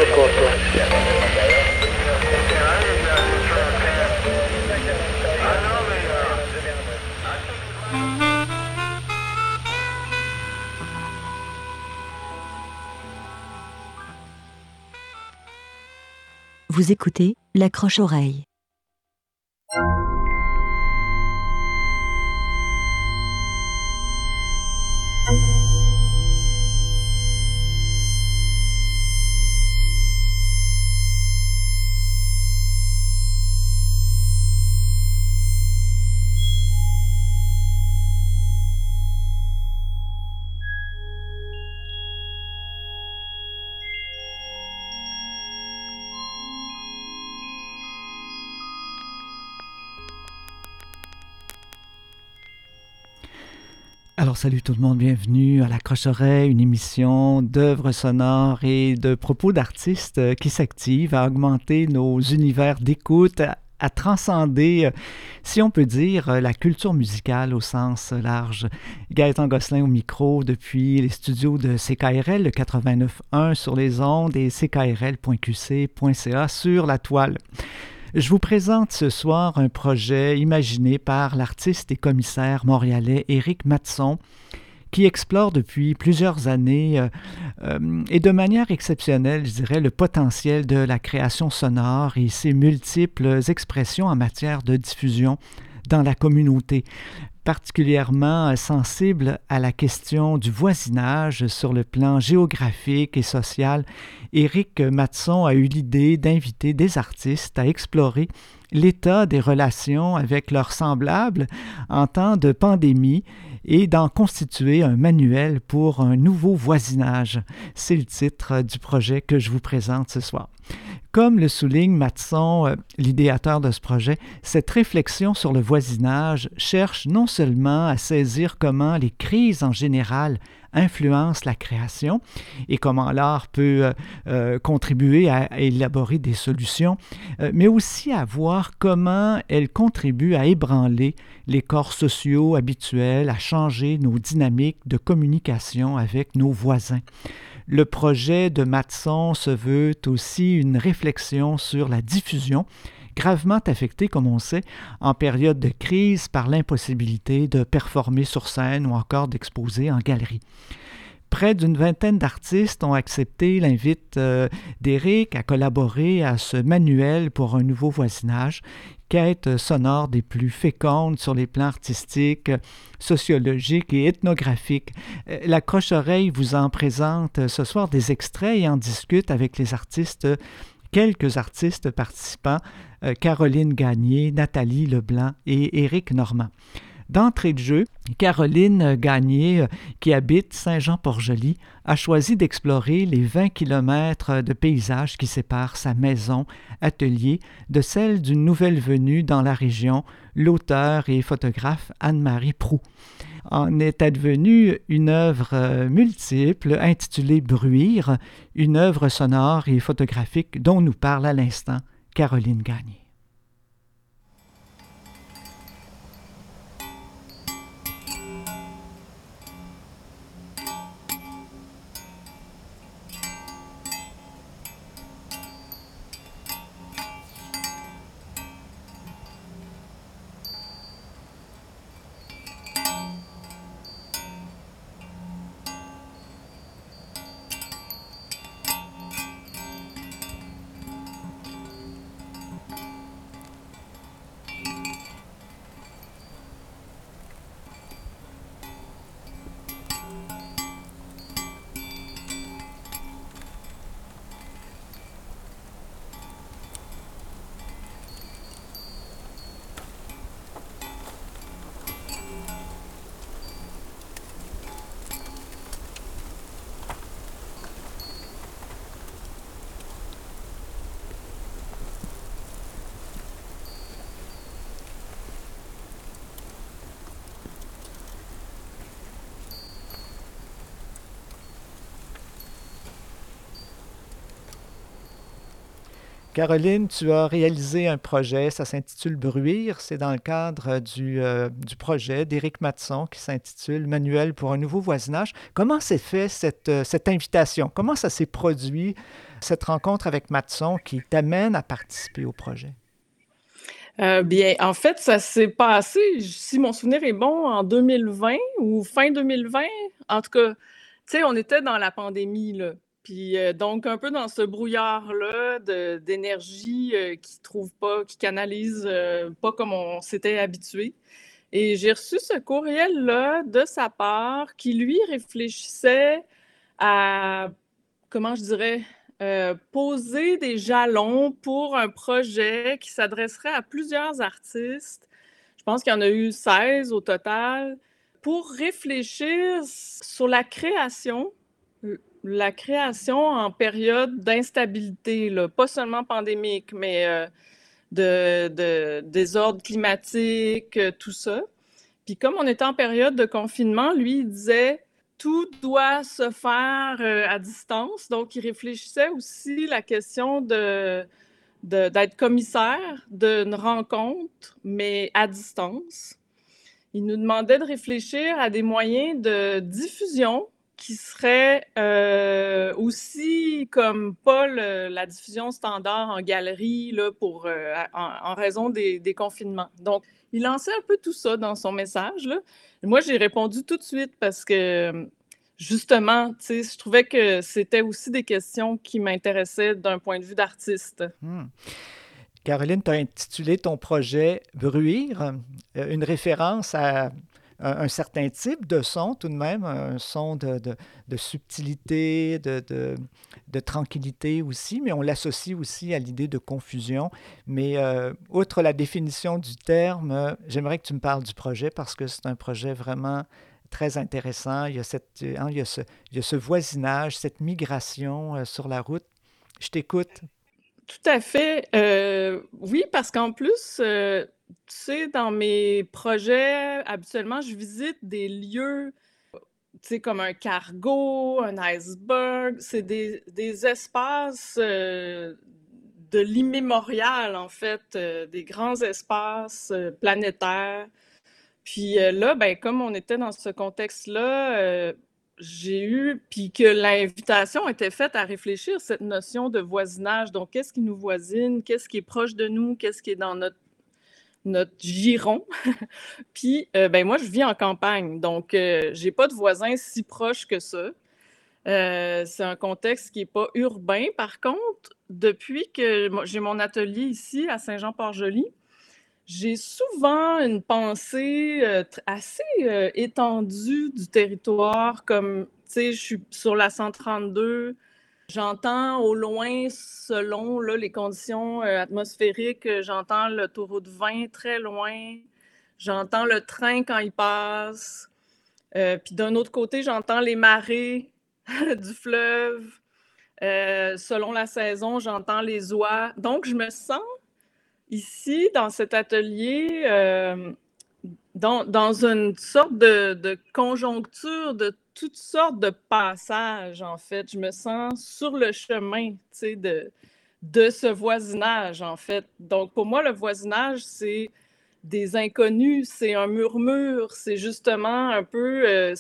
soccorso. Vous écoutez l'accroche-oreille. Alors salut tout le monde, bienvenue à l'Accroche-oreille, une émission d'œuvres sonores et de propos d'artistes qui s'activent à augmenter nos univers d'écoute, à transcender, si on peut dire, la culture musicale au sens large. Gaëtan Gosselin au micro depuis les studios de CKRL, le 89.1 sur les ondes et ckrl.qc.ca sur la toile. Je vous présente ce soir un projet imaginé par l'artiste et commissaire montréalais Éric Matson, qui explore depuis plusieurs années et de manière exceptionnelle, je dirais, le potentiel de la création sonore et ses multiples expressions en matière de diffusion dans la communauté. Particulièrement sensible à la question du voisinage sur le plan géographique et social, Éric Matson a eu l'idée d'inviter des artistes à explorer l'état des relations avec leurs semblables en temps de pandémie et d'en constituer un manuel pour un nouveau voisinage. C'est le titre du projet que je vous présente ce soir. Comme le souligne Matson, l'idéateur de ce projet, cette réflexion sur le voisinage cherche non seulement à saisir comment les crises en général influencent la création et comment l'art peut contribuer à élaborer des solutions, mais aussi à voir comment elles contribuent à ébranler les corps sociaux habituels, à changer nos dynamiques de communication avec nos voisins. Le projet de Matson se veut aussi une réflexion sur la diffusion, gravement affectée, comme on sait, en période de crise par l'impossibilité de performer sur scène ou encore d'exposer en galerie. Près d'une vingtaine d'artistes ont accepté l'invite d'Éric à collaborer à ce manuel pour un nouveau voisinage, quête sonore des plus fécondes sur les plans artistiques, sociologiques et ethnographiques. L'Accroche-oreille vous en présente ce soir des extraits et en discute avec les artistes, quelques artistes participants, Caroline Gagné, Nathalie Leblanc et Éric Normand. D'entrée de jeu, Caroline Gagné, qui habite Saint-Jean-Port-Joli, a choisi d'explorer les 20 kilomètres de paysage qui séparent sa maison, atelier, de celle d'une nouvelle venue dans la région, l'auteure et photographe Anne-Marie Proulx. En est advenue une œuvre multiple intitulée Bruire, une œuvre sonore et photographique dont nous parle à l'instant Caroline Gagné. Caroline, tu as réalisé un projet, ça s'intitule Bruire. C'est dans le cadre du projet d'Éric Matheson qui s'intitule Manuel pour un nouveau voisinage. Comment s'est fait cette invitation? Comment ça s'est produit, cette rencontre avec Matheson qui t'amène à participer au projet? Bien, en fait, ça s'est passé, si mon souvenir est bon, en 2020 ou fin 2020. En tout cas, tu sais, on était dans la pandémie, là. Puis donc, un peu dans ce brouillard-là d'énergie qui trouve pas, qui canalise pas comme on s'était habitué. Et j'ai reçu ce courriel-là de sa part qui, lui, réfléchissait à, comment je dirais, poser des jalons pour un projet qui s'adresserait à plusieurs artistes. Je pense qu'il y en a eu 16 au total, pour réfléchir sur la création en période d'instabilité, là, pas seulement pandémique, mais de désordre climatique, tout ça. Puis comme on était en période de confinement, lui, il disait tout doit se faire à distance. Donc, il réfléchissait aussi la question d'être commissaire d'une rencontre, mais à distance. Il nous demandait de réfléchir à des moyens de diffusion qui seraient aussi comme pas la diffusion standard en galerie là, en raison des confinements. Donc, il lançait un peu tout ça dans son message, là. Moi, j'ai répondu tout de suite parce que, justement, tu sais, je trouvais que c'était aussi des questions qui m'intéressaient d'un point de vue d'artiste. Caroline, tu as intitulé ton projet Bruire, une référence à un certain type de son tout de même, un son de subtilité, de tranquillité aussi, mais on l'associe aussi à l'idée de confusion. Mais outre la définition du terme, j'aimerais que tu me parles du projet parce que c'est un projet vraiment très intéressant. Il y a, il y a ce voisinage, cette migration sur la route. Je t'écoute. Tout à fait. Oui, parce qu'en plus, tu sais, dans mes projets, habituellement, je visite des lieux, tu sais, comme un cargo, un iceberg. C'est des espaces de l'immémorial, en fait, des grands espaces planétaires. Puis là, ben, comme on était dans ce contexte-là, puis que l'invitation était faite à réfléchir cette notion de voisinage. Donc, qu'est-ce qui nous voisine? Qu'est-ce qui est proche de nous? Qu'est-ce qui est dans notre giron? Puis, ben, moi, je vis en campagne, donc j'ai pas de voisins si proches que ça. C'est un contexte qui n'est pas urbain. Par contre, depuis que j'ai mon atelier ici à Saint-Jean-Port-Joli, j'ai souvent une pensée assez étendue du territoire, comme, tu sais, je suis sur la 132, j'entends au loin, selon là, les conditions atmosphériques, j'entends l'autoroute 20 très loin, j'entends le train quand il passe, puis d'un autre côté, j'entends les marées du fleuve. Selon la saison, j'entends les oies. Donc, je me sens ici, dans cet atelier, dans une sorte de conjoncture de toutes sortes de passages, en fait. Je me sens sur le chemin, tu sais, de ce voisinage, en fait. Donc, pour moi, le voisinage, c'est des inconnus, c'est un murmure, c'est justement un peu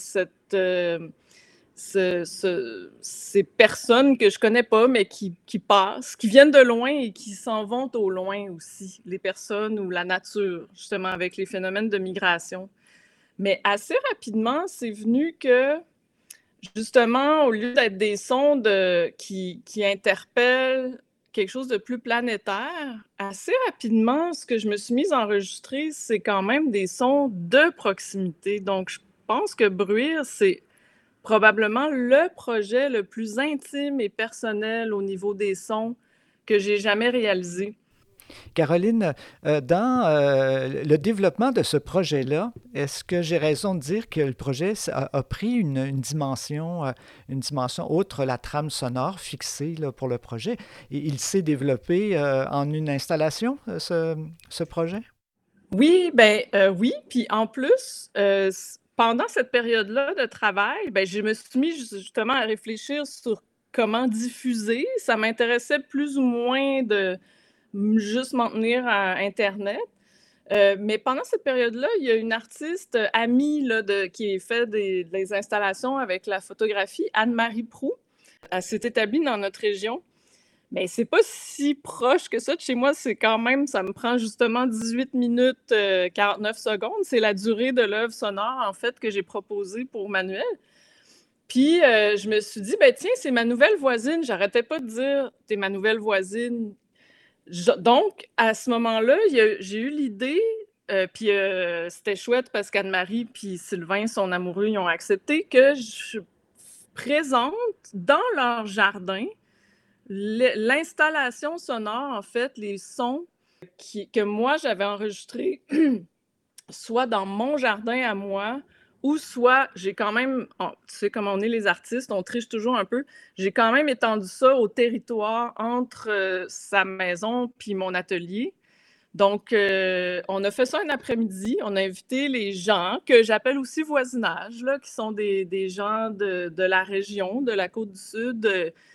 ces personnes que je connais pas, mais qui passent, qui viennent de loin et qui s'en vont au loin aussi, les personnes ou la nature, justement, avec les phénomènes de migration. Mais assez rapidement, c'est venu que, justement, au lieu d'être des sons qui interpellent quelque chose de plus planétaire, assez rapidement, ce que je me suis mise à enregistrer, c'est quand même des sons de proximité. Donc, je pense que Bruire, c'est probablement le projet le plus intime et personnel au niveau des sons que j'ai jamais réalisé. Caroline, dans le développement de ce projet-là, est-ce que j'ai raison de dire que le projet a pris une dimension autre la trame sonore fixée là, pour le projet, et il s'est développé en une installation, ce projet? Oui, ben oui. Puis en plus, pendant cette période-là de travail, ben, je me suis mis justement à réfléchir sur comment diffuser. Ça m'intéressait plus ou moins de juste m'en tenir à Internet. Mais pendant cette période-là, il y a une artiste amie là, qui fait des installations avec la photographie, Anne-Marie Proulx. Elle s'est établie dans notre région. Mais c'est pas si proche que ça de chez moi. C'est quand même, ça me prend justement 18 minutes 49 secondes. C'est la durée de l'œuvre sonore, en fait, que j'ai proposée pour Manuel. Puis, je me suis dit, ben tiens, c'est ma nouvelle voisine. J'arrêtais pas de dire, t'es ma nouvelle voisine. Donc, à ce moment-là, j'ai eu l'idée, puis c'était chouette parce qu'Anne-Marie puis Sylvain, son amoureux, ils ont accepté que je présente dans leur jardin l'installation sonore, en fait, les sons que moi, j'avais enregistrés soit dans mon jardin à moi, ou soit j'ai quand même, tu sais comment on est les artistes, on triche toujours un peu, j'ai quand même étendu ça au territoire entre sa maison puis mon atelier. Donc, on a fait ça un après-midi, on a invité les gens, que j'appelle aussi voisinage, là, qui sont des gens de la région, de la Côte-du-Sud,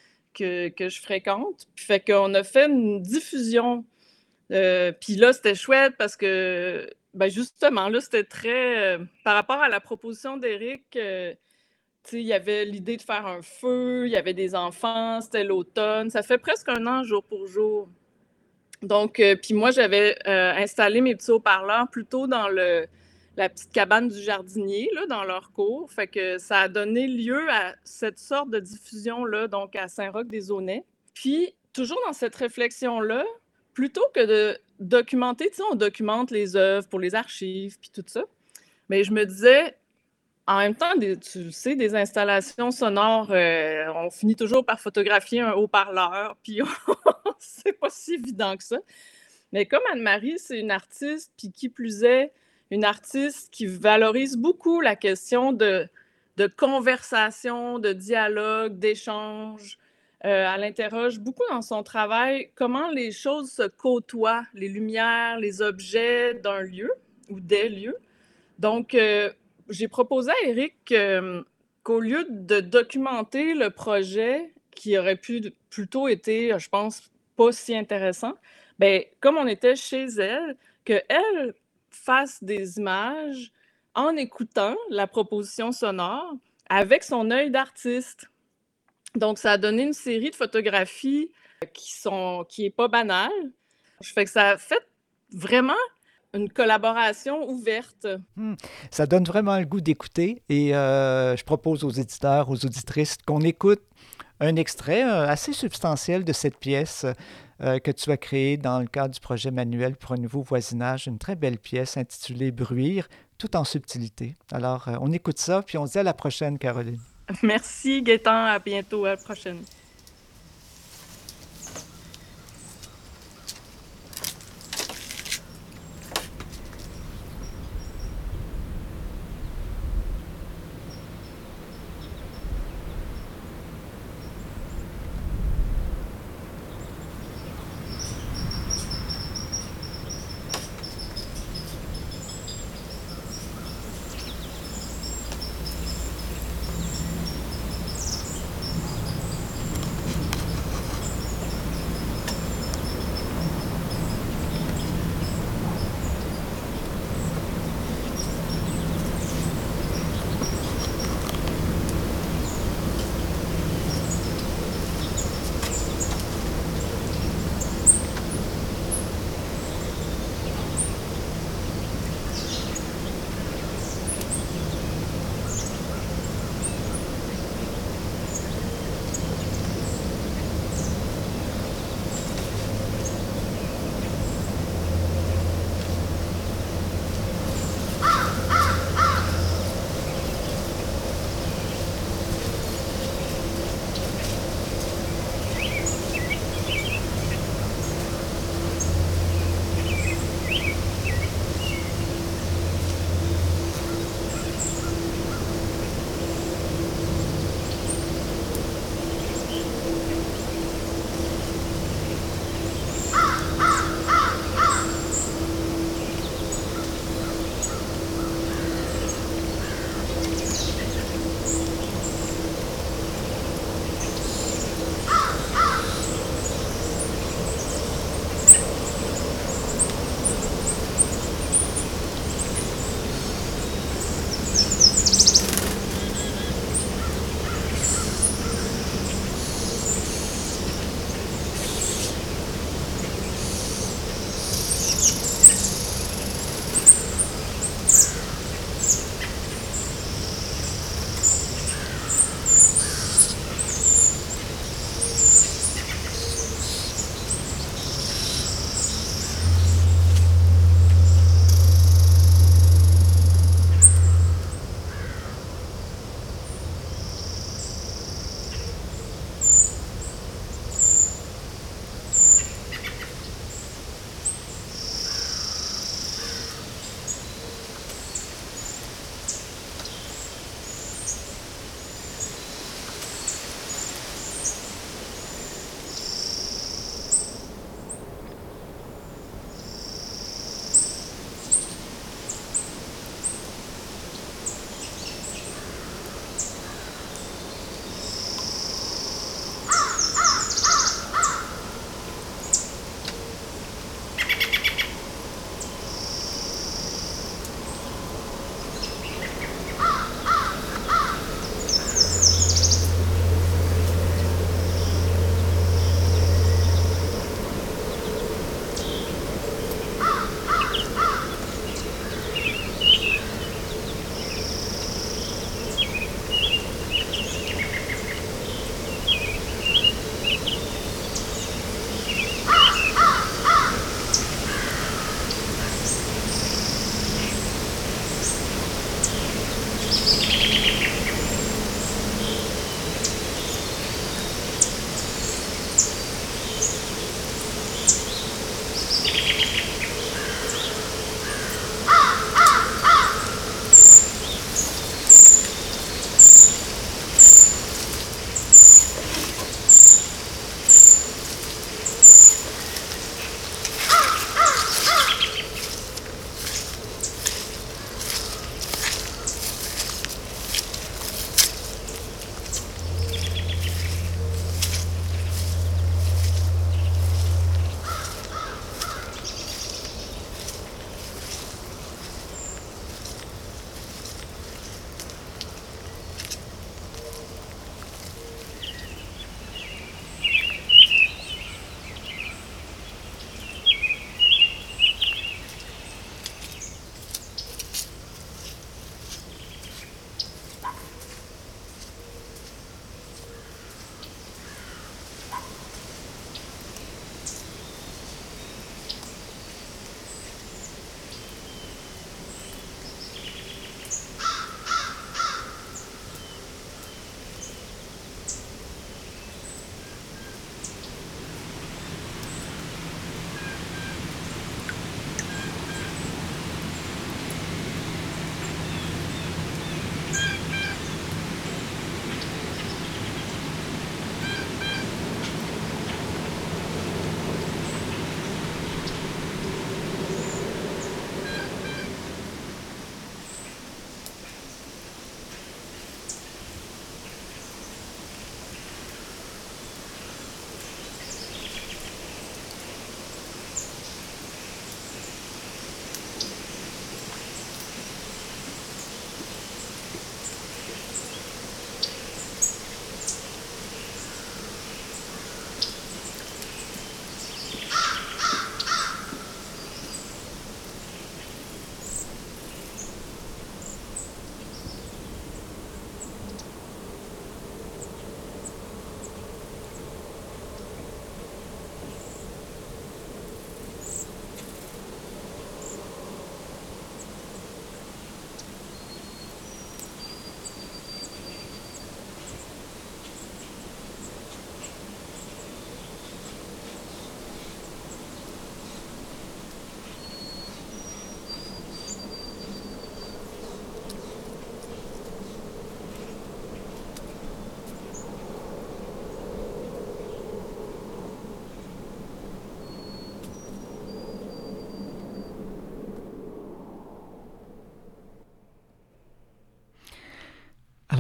que je fréquente. Puis fait qu'on a fait une diffusion. Puis là, c'était chouette parce que, ben justement, là, c'était très... par rapport à la proposition d'Éric, tu sais, il y avait l'idée de faire un feu, il y avait des enfants, c'était l'automne. Ça fait presque un an, jour pour jour. Donc, puis moi, j'avais installé mes petits haut-parleurs plutôt dans la petite cabane du jardinier, là, dans leur cour. Fait que ça a donné lieu à cette sorte de diffusion-là, donc à Saint-Roch-des-Aunais. Puis, toujours dans cette réflexion-là, plutôt que de documenter, tu sais, on documente les œuvres pour les archives, puis tout ça, mais je me disais, en même temps, tu le sais, des installations sonores, on finit toujours par photographier un haut-parleur, puis c'est pas si évident que ça. Mais comme Anne-Marie, c'est une artiste, puis qui plus est, une artiste qui valorise beaucoup la question de conversation, de dialogue, d'échange. Elle interroge beaucoup dans son travail comment les choses se côtoient, les lumières, les objets d'un lieu ou des lieux. Donc, j'ai proposé à Éric qu'au lieu de documenter le projet, qui aurait pu plutôt été, je pense, pas si intéressant, bien, comme on était chez elle, qu'elle fasse des images en écoutant la proposition sonore avec son œil d'artiste. Donc, ça a donné une série de photographies qui est pas banale. Fait que ça a fait vraiment une collaboration ouverte. Ça donne vraiment le goût d'écouter et je propose aux éditeurs, aux auditrices qu'on écoute un extrait assez substantiel de cette pièce que tu as créée dans le cadre du projet Manuel pour un nouveau voisinage, une très belle pièce intitulée Bruire, tout en subtilité. Alors, on écoute ça, puis on se dit à la prochaine, Caroline. Merci, Gaëtan. À bientôt. À la prochaine.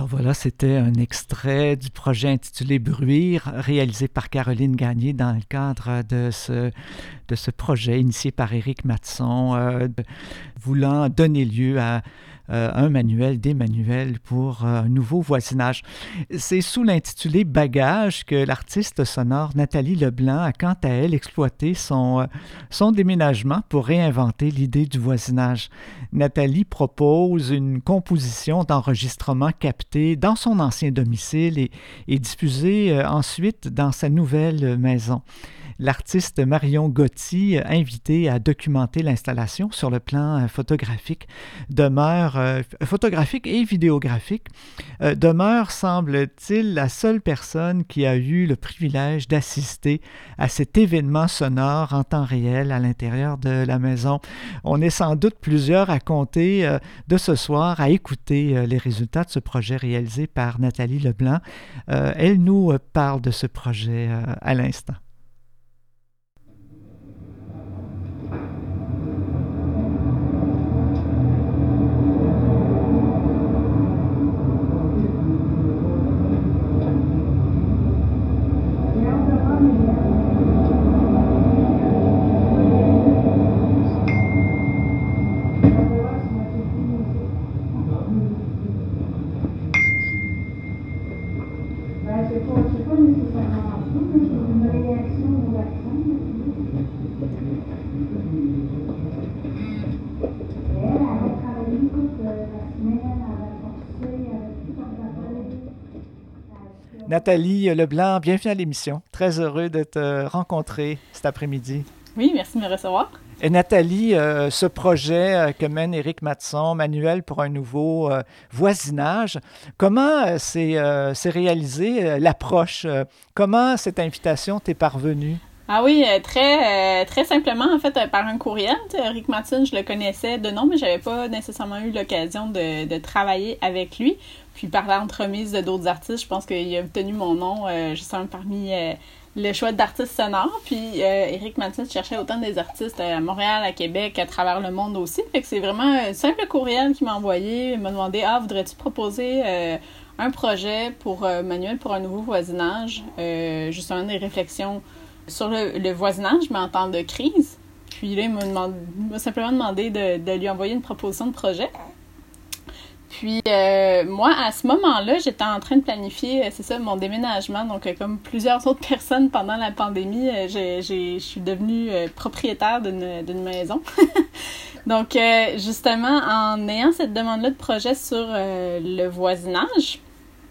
voilà, c'était un extrait du projet intitulé Bruire, réalisé par Caroline Gagné dans le cadre de ce projet initié par Éric Matson, voulant donner lieu à un manuel, des manuels pour un nouveau voisinage. C'est sous l'intitulé Bagage que l'artiste sonore Nathalie Leblanc a quant à elle exploité son déménagement pour réinventer l'idée du voisinage. Nathalie propose une composition d'enregistrements captés dans son ancien domicile et diffusés ensuite dans sa nouvelle maison. L'artiste Marion Gotti, invitée à documenter l'installation sur le plan photographique et vidéographique, demeure, semble-t-il, la seule personne qui a eu le privilège d'assister à cet événement sonore en temps réel à l'intérieur de la maison. On est sans doute plusieurs à compter de ce soir à écouter les résultats de ce projet réalisé par Nathalie Leblanc. Elle nous parle de ce projet à l'instant. Nathalie Leblanc, bienvenue à l'émission. Très heureux de te rencontrer cet après-midi. Oui, merci de me recevoir. Et Nathalie, ce projet que mène Éric Matson, Manuel pour un nouveau voisinage, comment s'est réalisée l'approche? Comment cette invitation t'est parvenue? Ah oui, très simplement, en fait, par un courriel. Éric Matson, je le connaissais de nom, mais j'avais pas nécessairement eu l'occasion de travailler avec lui. Puis par l'entremise de d'autres artistes, je pense qu'il a obtenu mon nom justement parmi le choix d'artistes sonores. Puis Éric Matson cherchait autant des artistes à Montréal, à Québec, à travers le monde aussi. Fait que c'est vraiment un simple courriel qu'il m'a envoyé. Il m'a demandé « Ah, voudrais-tu proposer un projet pour Manuel pour un nouveau voisinage? Justement des réflexions sur le voisinage, mais en temps de crise. » Puis là, il m'a simplement demandé de lui envoyer une proposition de projet. Puis moi, à ce moment-là, j'étais en train de planifier, mon déménagement. Donc, comme plusieurs autres personnes pendant la pandémie, je suis devenue propriétaire d'une maison. Donc, justement, en ayant cette demande-là de projet sur le voisinage,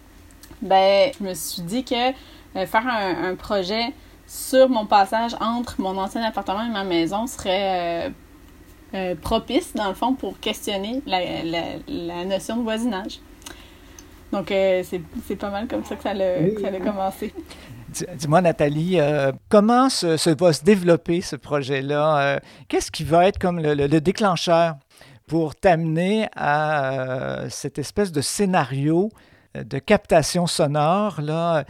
ben, je me suis dit que faire un projet sur mon passage entre mon ancien appartement et ma maison serait propice, dans le fond, pour questionner la notion de voisinage. Donc, c'est pas mal comme ça que ça a commencé. Dis-moi, Nathalie, comment va se développer ce projet-là? Qu'est-ce qui va être comme le déclencheur pour t'amener à cette espèce de scénario de captation sonore là,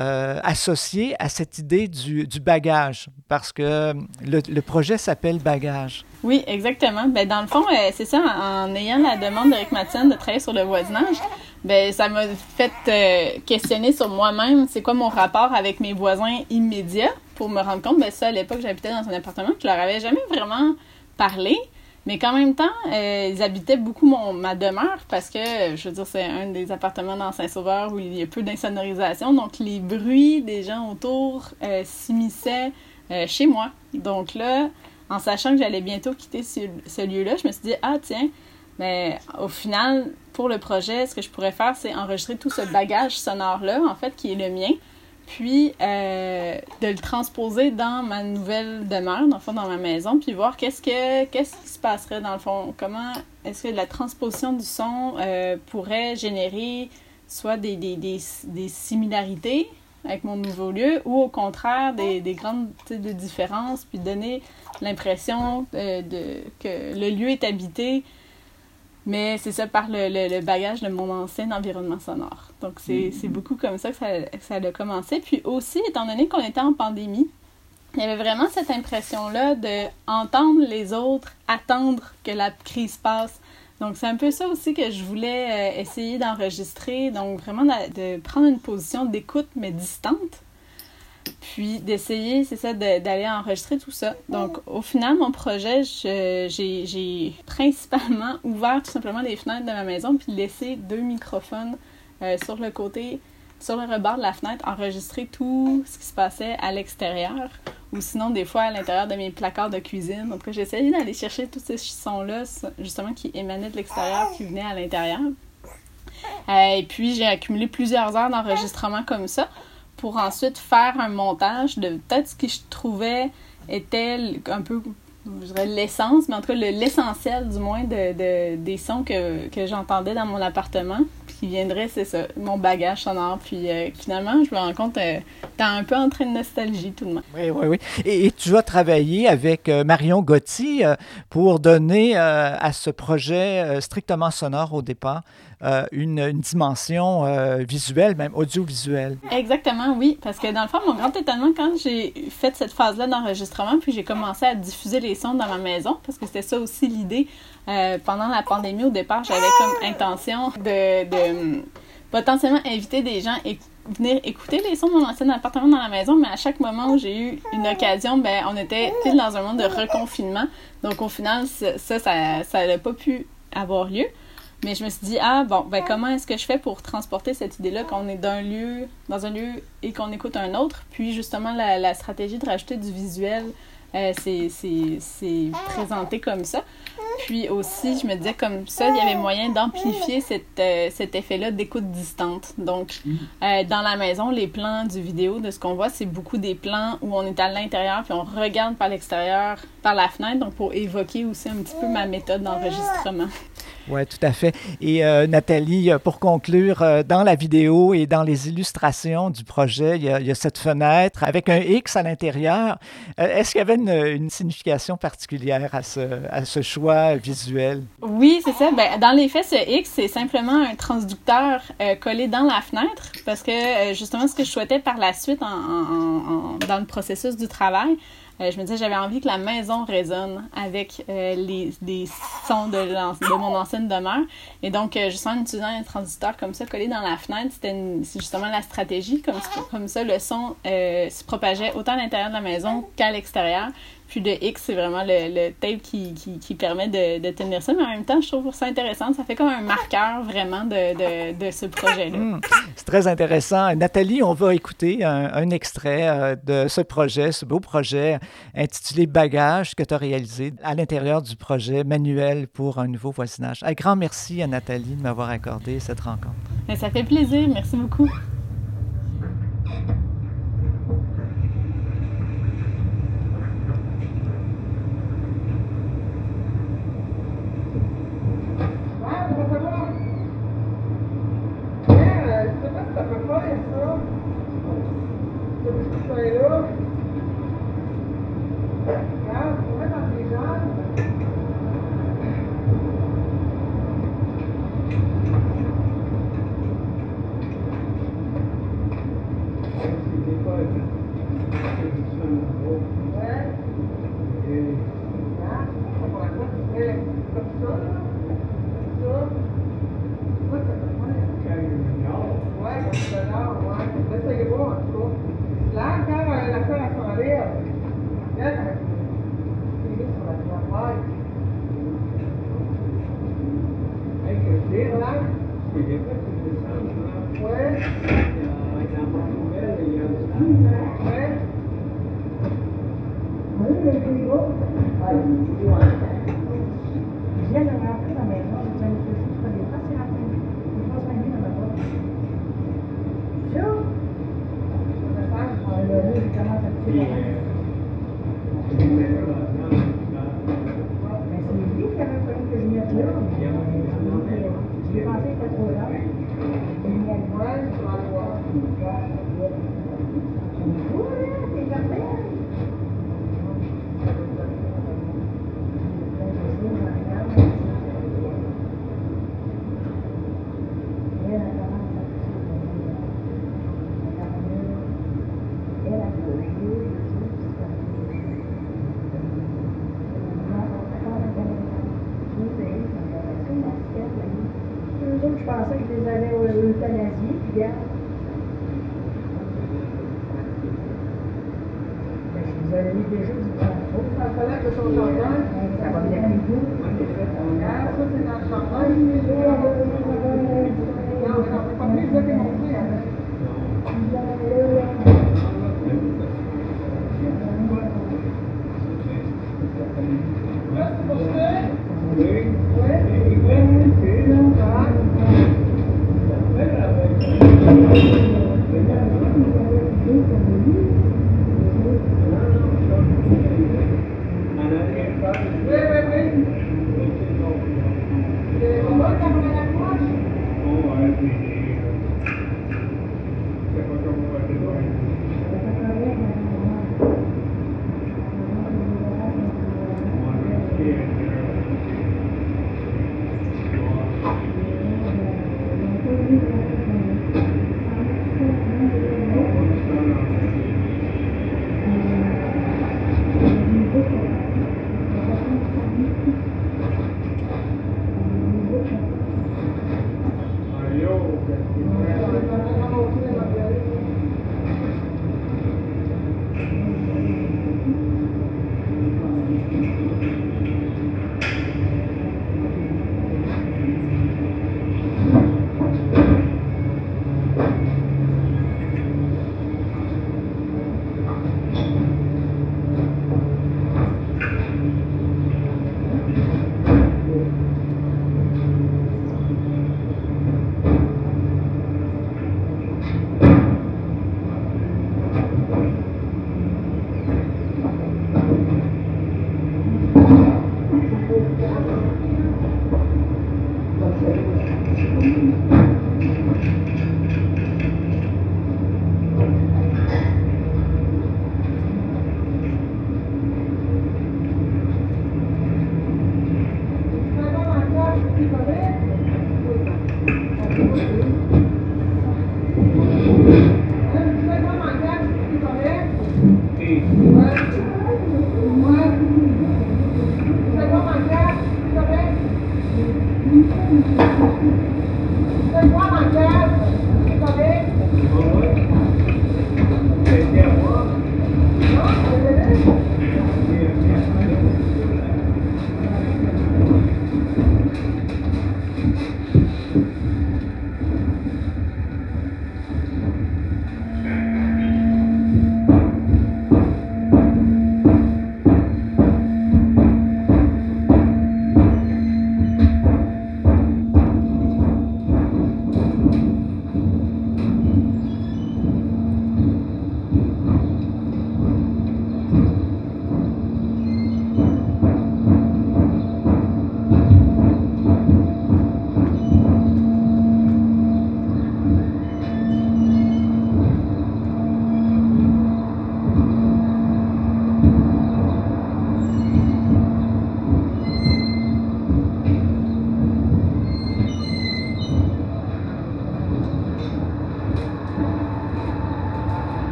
associé à cette idée du bagage? Parce que le projet s'appelle Bagage. Oui, exactement. Ben, dans le fond, c'est ça, en ayant la demande d'Éric Matson de travailler sur le voisinage, ben, ça m'a fait questionner sur moi-même, c'est quoi mon rapport avec mes voisins immédiats, pour me rendre compte, ben ça, à l'époque, j'habitais dans un appartement, je leur avais jamais vraiment parlé, mais qu'en même temps, ils habitaient beaucoup ma demeure, parce que, je veux dire, c'est un des appartements dans Saint-Sauveur où il y a peu d'insonorisation, donc les bruits des gens autour s'immisçaient chez moi. Donc là, en sachant que j'allais bientôt quitter ce lieu-là, je me suis dit, ah tiens, mais au final, pour le projet, ce que je pourrais faire, c'est enregistrer tout ce bagage sonore-là, en fait, qui est le mien, puis de le transposer dans ma nouvelle demeure, dans le fond, dans ma maison, puis voir qu'est-ce qui se passerait, dans le fond. Comment est-ce que la transposition du son pourrait générer soit des similarités avec mon nouveau lieu, ou au contraire, des grandes différences, puis donner l'impression que le lieu est habité, mais c'est ça, par le bagage de mon ancien environnement sonore. Donc, c'est beaucoup comme ça que ça a commencé. Puis aussi, étant donné qu'on était en pandémie, il y avait vraiment cette impression-là d'entendre les autres, attendre que la crise passe, Donc, c'est un peu ça aussi que je voulais essayer d'enregistrer. Donc, vraiment de prendre une position d'écoute, mais distante. Puis d'essayer, c'est ça, d'aller enregistrer tout ça. Donc, au final, mon projet, j'ai principalement ouvert tout simplement les fenêtres de ma maison puis laissé 2 microphones sur le côté, sur le rebord de la fenêtre, enregistrer tout ce qui se passait à l'extérieur ou sinon, des fois, à l'intérieur de mes placards de cuisine. En tout cas, j'ai essayé d'aller chercher tous ces sons-là, justement, qui émanaient de l'extérieur, qui venaient à l'intérieur. Et puis, j'ai accumulé plusieurs heures d'enregistrement comme ça, pour ensuite faire un montage de peut-être ce que je trouvais était un peu, je dirais, l'essence, mais en tout cas l'essentiel du moins des sons que j'entendais dans mon appartement, puis qui viendraient, c'est ça, mon bagage sonore. Puis finalement, je me rends compte, t'es un peu en train de nostalgie tout de même. Oui. Et tu as travaillé avec Marion Gotti pour donner à ce projet strictement sonore au départ une dimension visuelle, même audiovisuelle. Exactement, oui. Parce que dans le fond, mon grand étonnement, quand j'ai fait cette phase-là d'enregistrement, puis j'ai commencé à diffuser les sons dans ma maison, parce que c'était ça aussi l'idée. Pendant la pandémie, au départ, j'avais comme intention de potentiellement inviter des gens et venir écouter les sons de mon ancien appartement dans la maison, mais à chaque moment où j'ai eu une occasion, on était pile dans un monde de reconfinement. Donc au final, ça n'a pas pu avoir lieu. Mais je me suis dit, comment est-ce que je fais pour transporter cette idée-là qu'on est dans un lieu et qu'on écoute un autre? Puis justement, la stratégie de rajouter du visuel, c'est présenté comme ça. Puis aussi, je me disais comme ça, il y avait moyen d'amplifier cet effet-là d'écoute distante. Donc, dans la maison, les plans du vidéo, de ce qu'on voit, c'est beaucoup des plans où on est à l'intérieur puis on regarde par l'extérieur, par la fenêtre, donc pour évoquer aussi un petit peu ma méthode d'enregistrement. Oui, tout à fait. Et Nathalie, pour conclure, dans la vidéo et dans les illustrations du projet, il y a cette fenêtre avec un X à l'intérieur. Est-ce qu'il y avait une signification particulière à ce choix visuel? Oui, c'est ça. Dans les faits, ce X, c'est simplement un transducteur collé dans la fenêtre parce que justement, ce que je souhaitais par la suite dans le processus du travail, je me disais, j'avais envie que la maison résonne avec les sons de mon ancienne demeure. Et donc, justement, en utilisant un transducteur comme ça collé dans la fenêtre, c'est justement la stratégie. Comme ça, le son se propageait autant à l'intérieur de la maison qu'à l'extérieur. Puis le X, c'est vraiment le tape qui permet de tenir ça. Mais en même temps, je trouve ça intéressant. Ça fait comme un marqueur vraiment de ce projet-là. C'est très intéressant. Nathalie, on va écouter un extrait de ce projet, ce beau projet intitulé Bagages que tu as réalisé à l'intérieur du projet Manuel pour un nouveau voisinage. Un grand merci à Nathalie de m'avoir accordé cette rencontre. Ça fait plaisir. Merci beaucoup.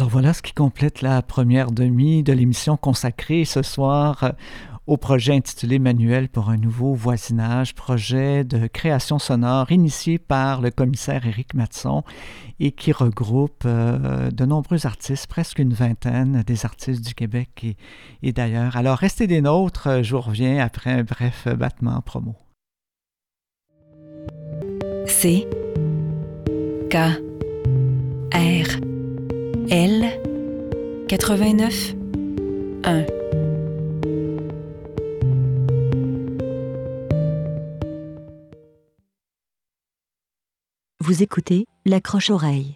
Alors voilà ce qui complète la première demi de l'émission consacrée ce soir au projet intitulé Manuel pour un nouveau voisinage, projet de création sonore initié par le commissaire Éric Matson et qui regroupe de nombreux artistes, presque une vingtaine des artistes du Québec et d'ailleurs. Alors restez des nôtres, je vous reviens après un bref battement promo. C K R L 89 1. Vous écoutez l'accroche-oreille.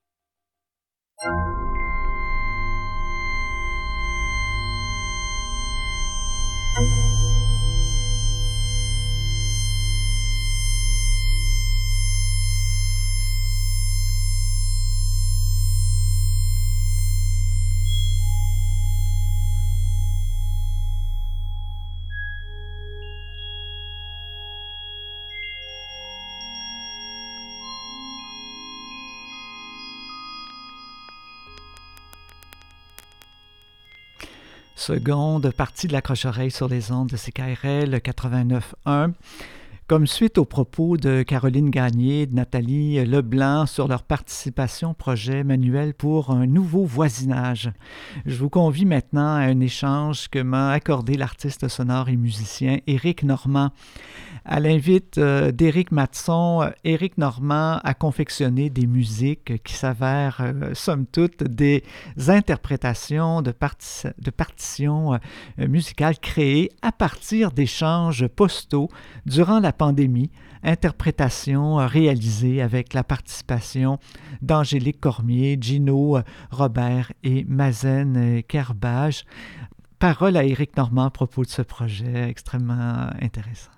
Seconde partie de l'accroche-oreille sur les ondes de CKRL 89.1. Comme suite aux propos de Caroline Gagné et de Nathalie Leblanc sur leur participation au projet Manuel pour un nouveau voisinage, je vous convie maintenant à un échange que m'a accordé l'artiste sonore et musicien Éric Normand. À l'invite d'Éric Matson, Éric Normand a confectionné des musiques qui s'avèrent, somme toute, des interprétations de partitions musicales créées à partir d'échanges postaux durant la pandémie, interprétations réalisées avec la participation d'Angélique Cormier, Gino Robert et Mazen Kerbage. Parole à Éric Normand à propos de ce projet extrêmement intéressant.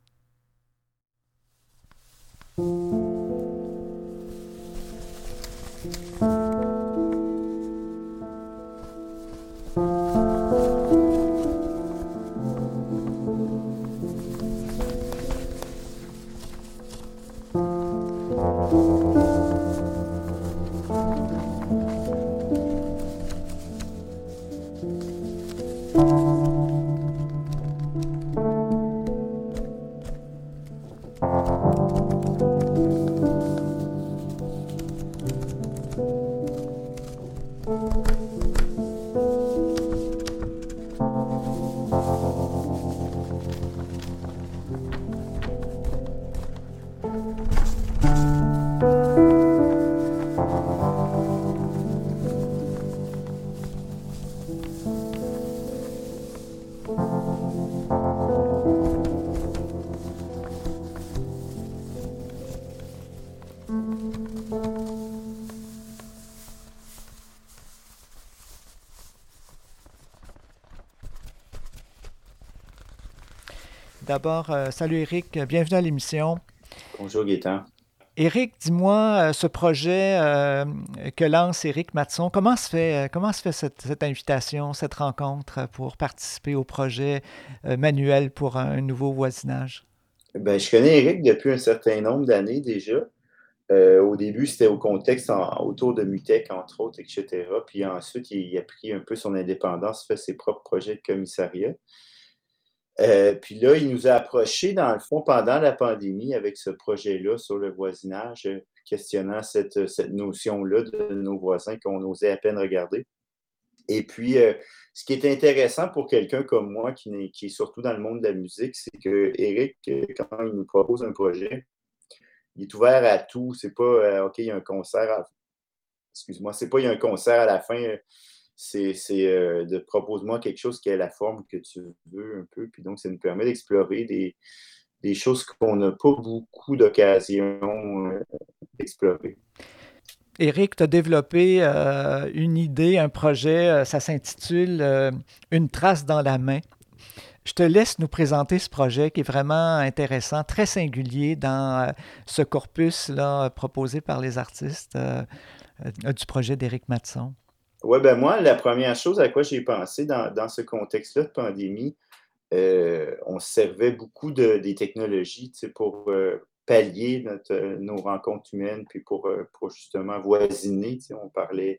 D'abord, salut Éric, bienvenue à l'émission. Bonjour Gaétan. Éric, dis-moi, ce projet que lance Éric Matson, comment se fait cette invitation, cette rencontre pour participer au projet Manuel pour un nouveau voisinage? Ben, je connais Éric depuis un certain nombre d'années déjà. Au début, c'était au contexte autour de Mutec, entre autres, etc. Puis ensuite, il a pris un peu son indépendance, fait ses propres projets de commissariat. Puis là, il nous a approchés, dans le fond, pendant la pandémie avec ce projet-là sur le voisinage, questionnant cette notion-là de nos voisins qu'on osait à peine regarder. Et puis, ce qui est intéressant pour quelqu'un comme moi, qui est surtout dans le monde de la musique, c'est que Éric, quand il nous propose un projet, il est ouvert à tout. C'est pas, OK, il y a un concert excuse-moi, c'est pas il y a un concert à la fin. C'est de propose-moi quelque chose qui a la forme que tu veux un peu. Puis donc, ça nous permet d'explorer des choses qu'on n'a pas beaucoup d'occasion d'explorer. Éric, tu as développé une idée, un projet, ça s'intitule Une trace dans la main. Je te laisse nous présenter ce projet qui est vraiment intéressant, très singulier dans ce corpus-là proposé par les artistes du projet d'Éric Matson. Oui, ben moi, la première chose à quoi j'ai pensé dans ce contexte-là de pandémie, on se servait beaucoup des technologies pour pallier nos rencontres humaines, puis pour justement voisiner. On parlait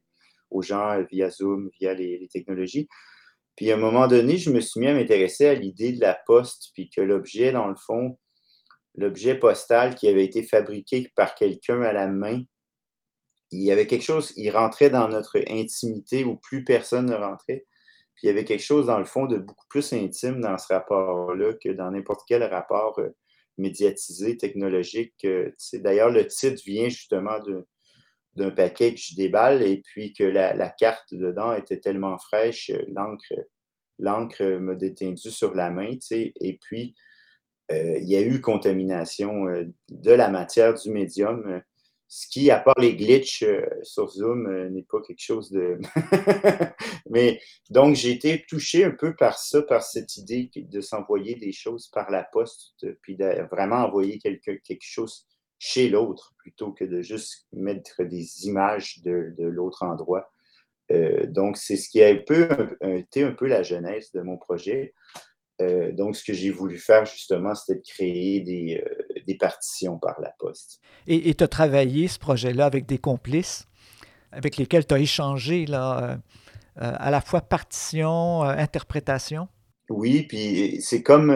aux gens via Zoom, via les technologies. Puis à un moment donné, je me suis mis à m'intéresser à l'idée de la poste, puis que l'objet, dans le fond, l'objet postal qui avait été fabriqué par quelqu'un à la main, il y avait quelque chose, il rentrait dans notre intimité où plus personne ne rentrait. Puis il y avait quelque chose, dans le fond, de beaucoup plus intime dans ce rapport-là que dans n'importe quel rapport médiatisé, technologique. D'ailleurs, le titre vient justement d'un paquet que je déballe et puis que la carte dedans était tellement fraîche, l'encre m'a détendu sur la main, et puis il y a eu contamination de la matière du médium, ce qui, à part les glitches sur Zoom, n'est pas quelque chose de... Mais donc, j'ai été touché un peu par ça, par cette idée de s'envoyer des choses par la poste, puis de vraiment envoyer quelque chose chez l'autre, plutôt que de juste mettre des images de l'autre endroit. Donc, c'est ce qui a été un peu la genèse de mon projet. Donc, ce que j'ai voulu faire, justement, c'était de créer des partitions par la poste. Et tu as travaillé ce projet-là avec des complices avec lesquels tu as échangé là, à la fois partition, interprétation? Oui, puis c'est comme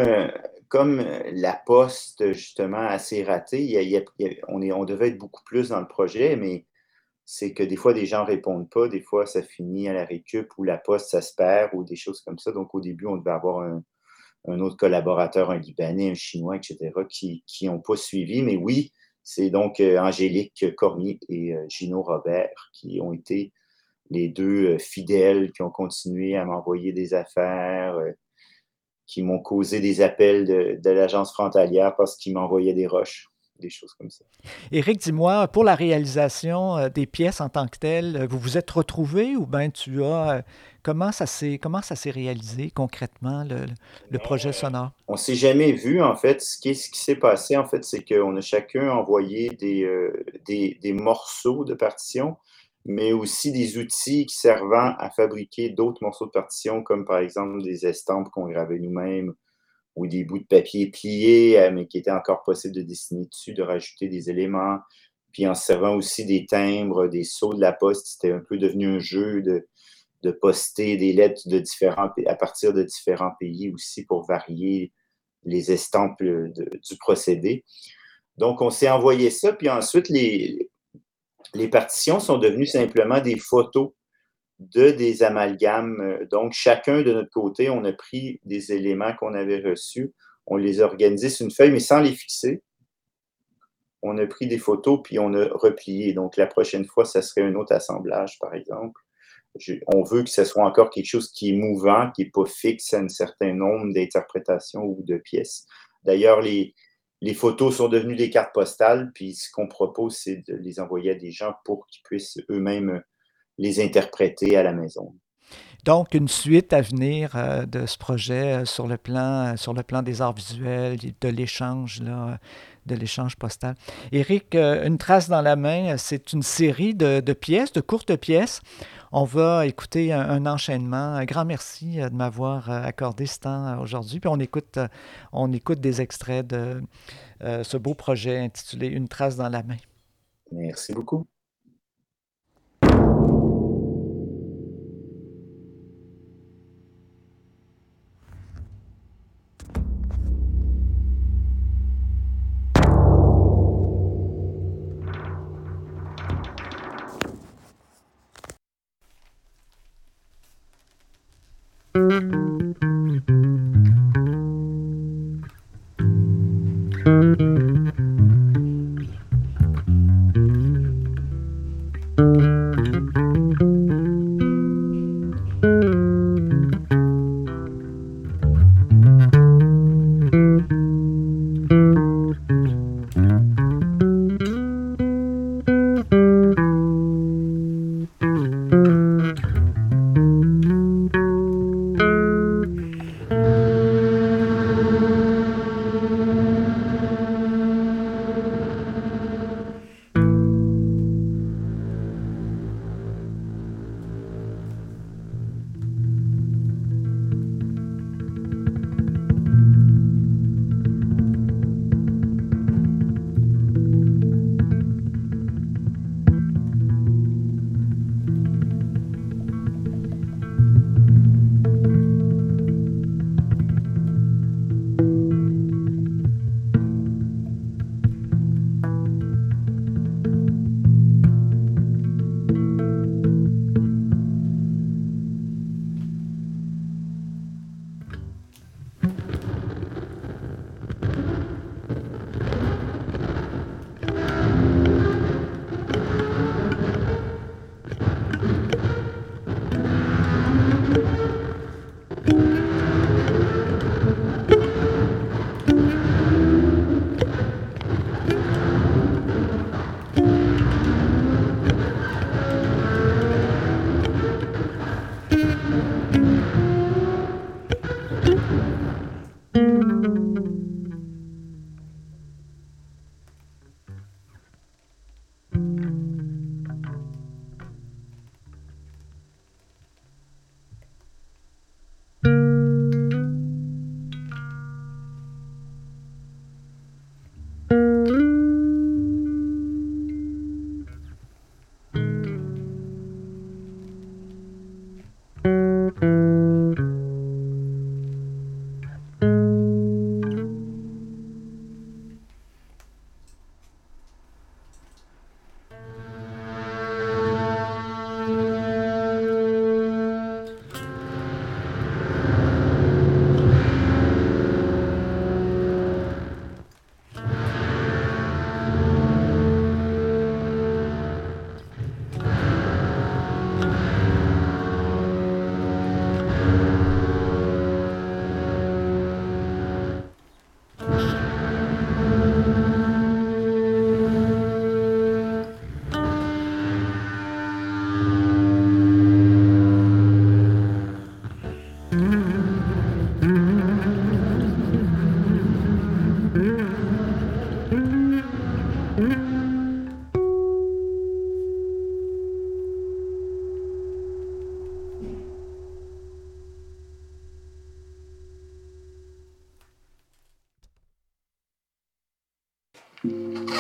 la poste, justement, assez ratée. On devait être beaucoup plus dans le projet, mais c'est que des fois, des gens ne répondent pas. Des fois, ça finit à la récup ou la poste, ça se perd ou des choses comme ça. Donc, au début, on devait avoir un autre collaborateur, un Libanais, un Chinois, etc., qui n'ont pas suivi. Mais oui, c'est donc Angélique Cormier et Gino Robert qui ont été les deux fidèles, qui ont continué à m'envoyer des affaires, qui m'ont causé des appels de l'agence frontalière parce qu'ils m'envoyaient des roches, des choses comme ça. Éric, dis-moi, pour la réalisation des pièces en tant que telles, vous vous êtes retrouvés ou bien tu as... comment ça s'est réalisé concrètement, le projet sonore? On ne s'est jamais vu, en fait. Ce qui s'est passé, en fait, c'est qu'on a chacun envoyé des morceaux de partition, mais aussi des outils servant à fabriquer d'autres morceaux de partition, comme par exemple des estampes qu'on gravait nous-mêmes ou des bouts de papier pliés, mais qui était encore possible de dessiner dessus, de rajouter des éléments. Puis en se servant aussi des timbres, des sceaux de la poste, c'était un peu devenu un jeu de poster des lettres à partir de différents pays aussi pour varier les estampes du procédé. Donc, on s'est envoyé ça, puis ensuite, les partitions sont devenues simplement des photos des amalgames. Donc, chacun de notre côté, on a pris des éléments qu'on avait reçus, on les a organisés sur une feuille, mais sans les fixer. On a pris des photos, puis on a replié. Donc, la prochaine fois, ça serait un autre assemblage, par exemple. On veut que ce soit encore quelque chose qui est mouvant, qui n'est pas fixe à un certain nombre d'interprétations ou de pièces. D'ailleurs, les photos sont devenues des cartes postales, puis ce qu'on propose, c'est de les envoyer à des gens pour qu'ils puissent eux-mêmes les interpréter à la maison. Donc, une suite à venir de ce projet sur le plan des arts visuels, de l'échange postal. Éric, Une trace dans la main, c'est une série de pièces, de courtes pièces. On va écouter un enchaînement. Un grand merci de m'avoir accordé ce temps aujourd'hui. Puis on écoute des extraits de ce beau projet intitulé Une trace dans la main. Merci beaucoup.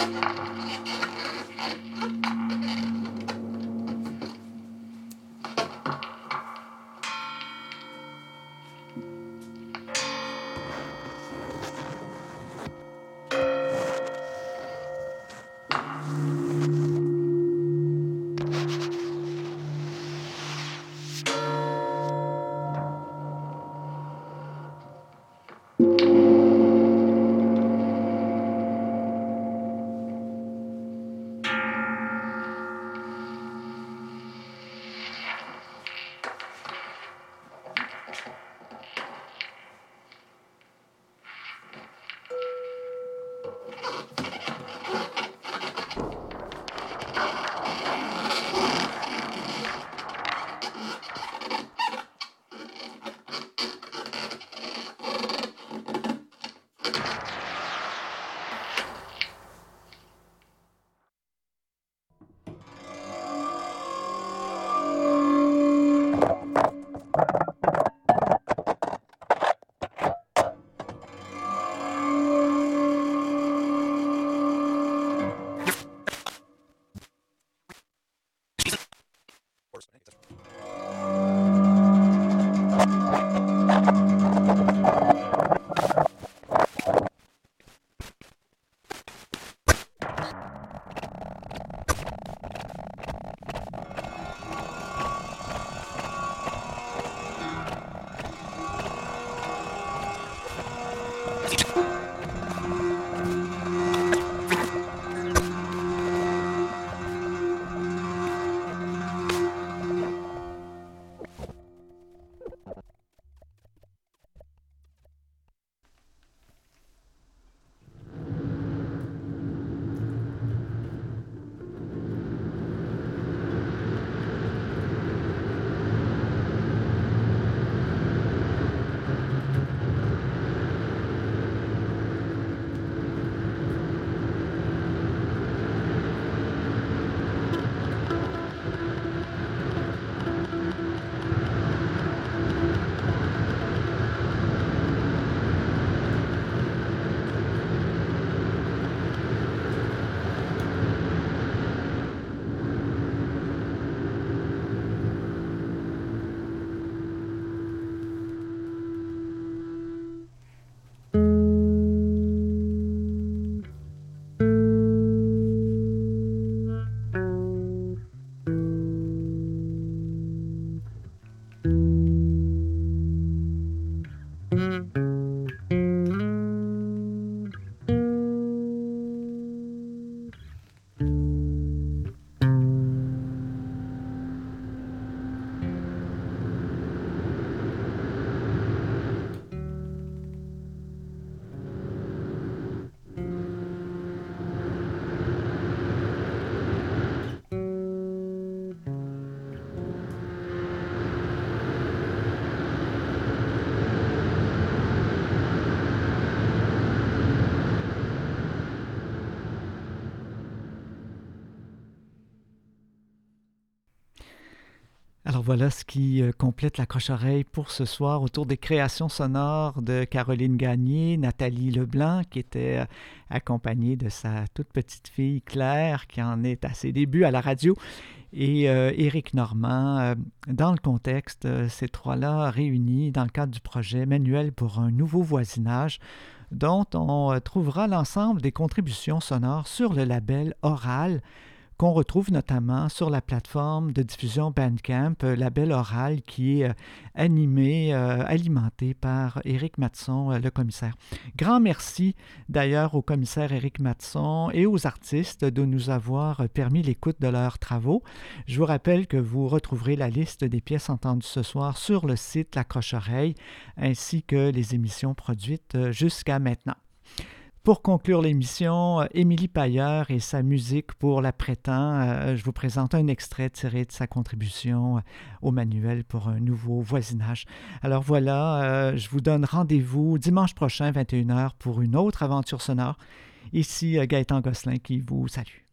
Alors voilà ce qui complète l'accroche-oreille pour ce soir autour des créations sonores de Caroline Gagné, Nathalie Leblanc qui était accompagnée de sa toute petite fille Claire qui en est à ses débuts à la radio et Éric Normand. Dans le contexte, ces trois-là réunis dans le cadre du projet Manuel pour un nouveau voisinage dont on trouvera l'ensemble des contributions sonores sur le label Oral qu'on retrouve notamment sur la plateforme de diffusion Bandcamp, label Oral qui est animé, alimenté par Éric Matson, le commissaire. Grand merci d'ailleurs au commissaire Éric Matson et aux artistes de nous avoir permis l'écoute de leurs travaux. Je vous rappelle que vous retrouverez la liste des pièces entendues ce soir sur le site L'Accroche-Oreille ainsi que les émissions produites jusqu'à maintenant. Pour conclure l'émission, Émilie Pailleur et sa musique pour l'après-temps. Je vous présente un extrait tiré de sa contribution au manuel pour un nouveau voisinage. Alors voilà, je vous donne rendez-vous dimanche prochain, 21h, pour une autre aventure sonore. Ici Gaëtan Gosselin qui vous salue.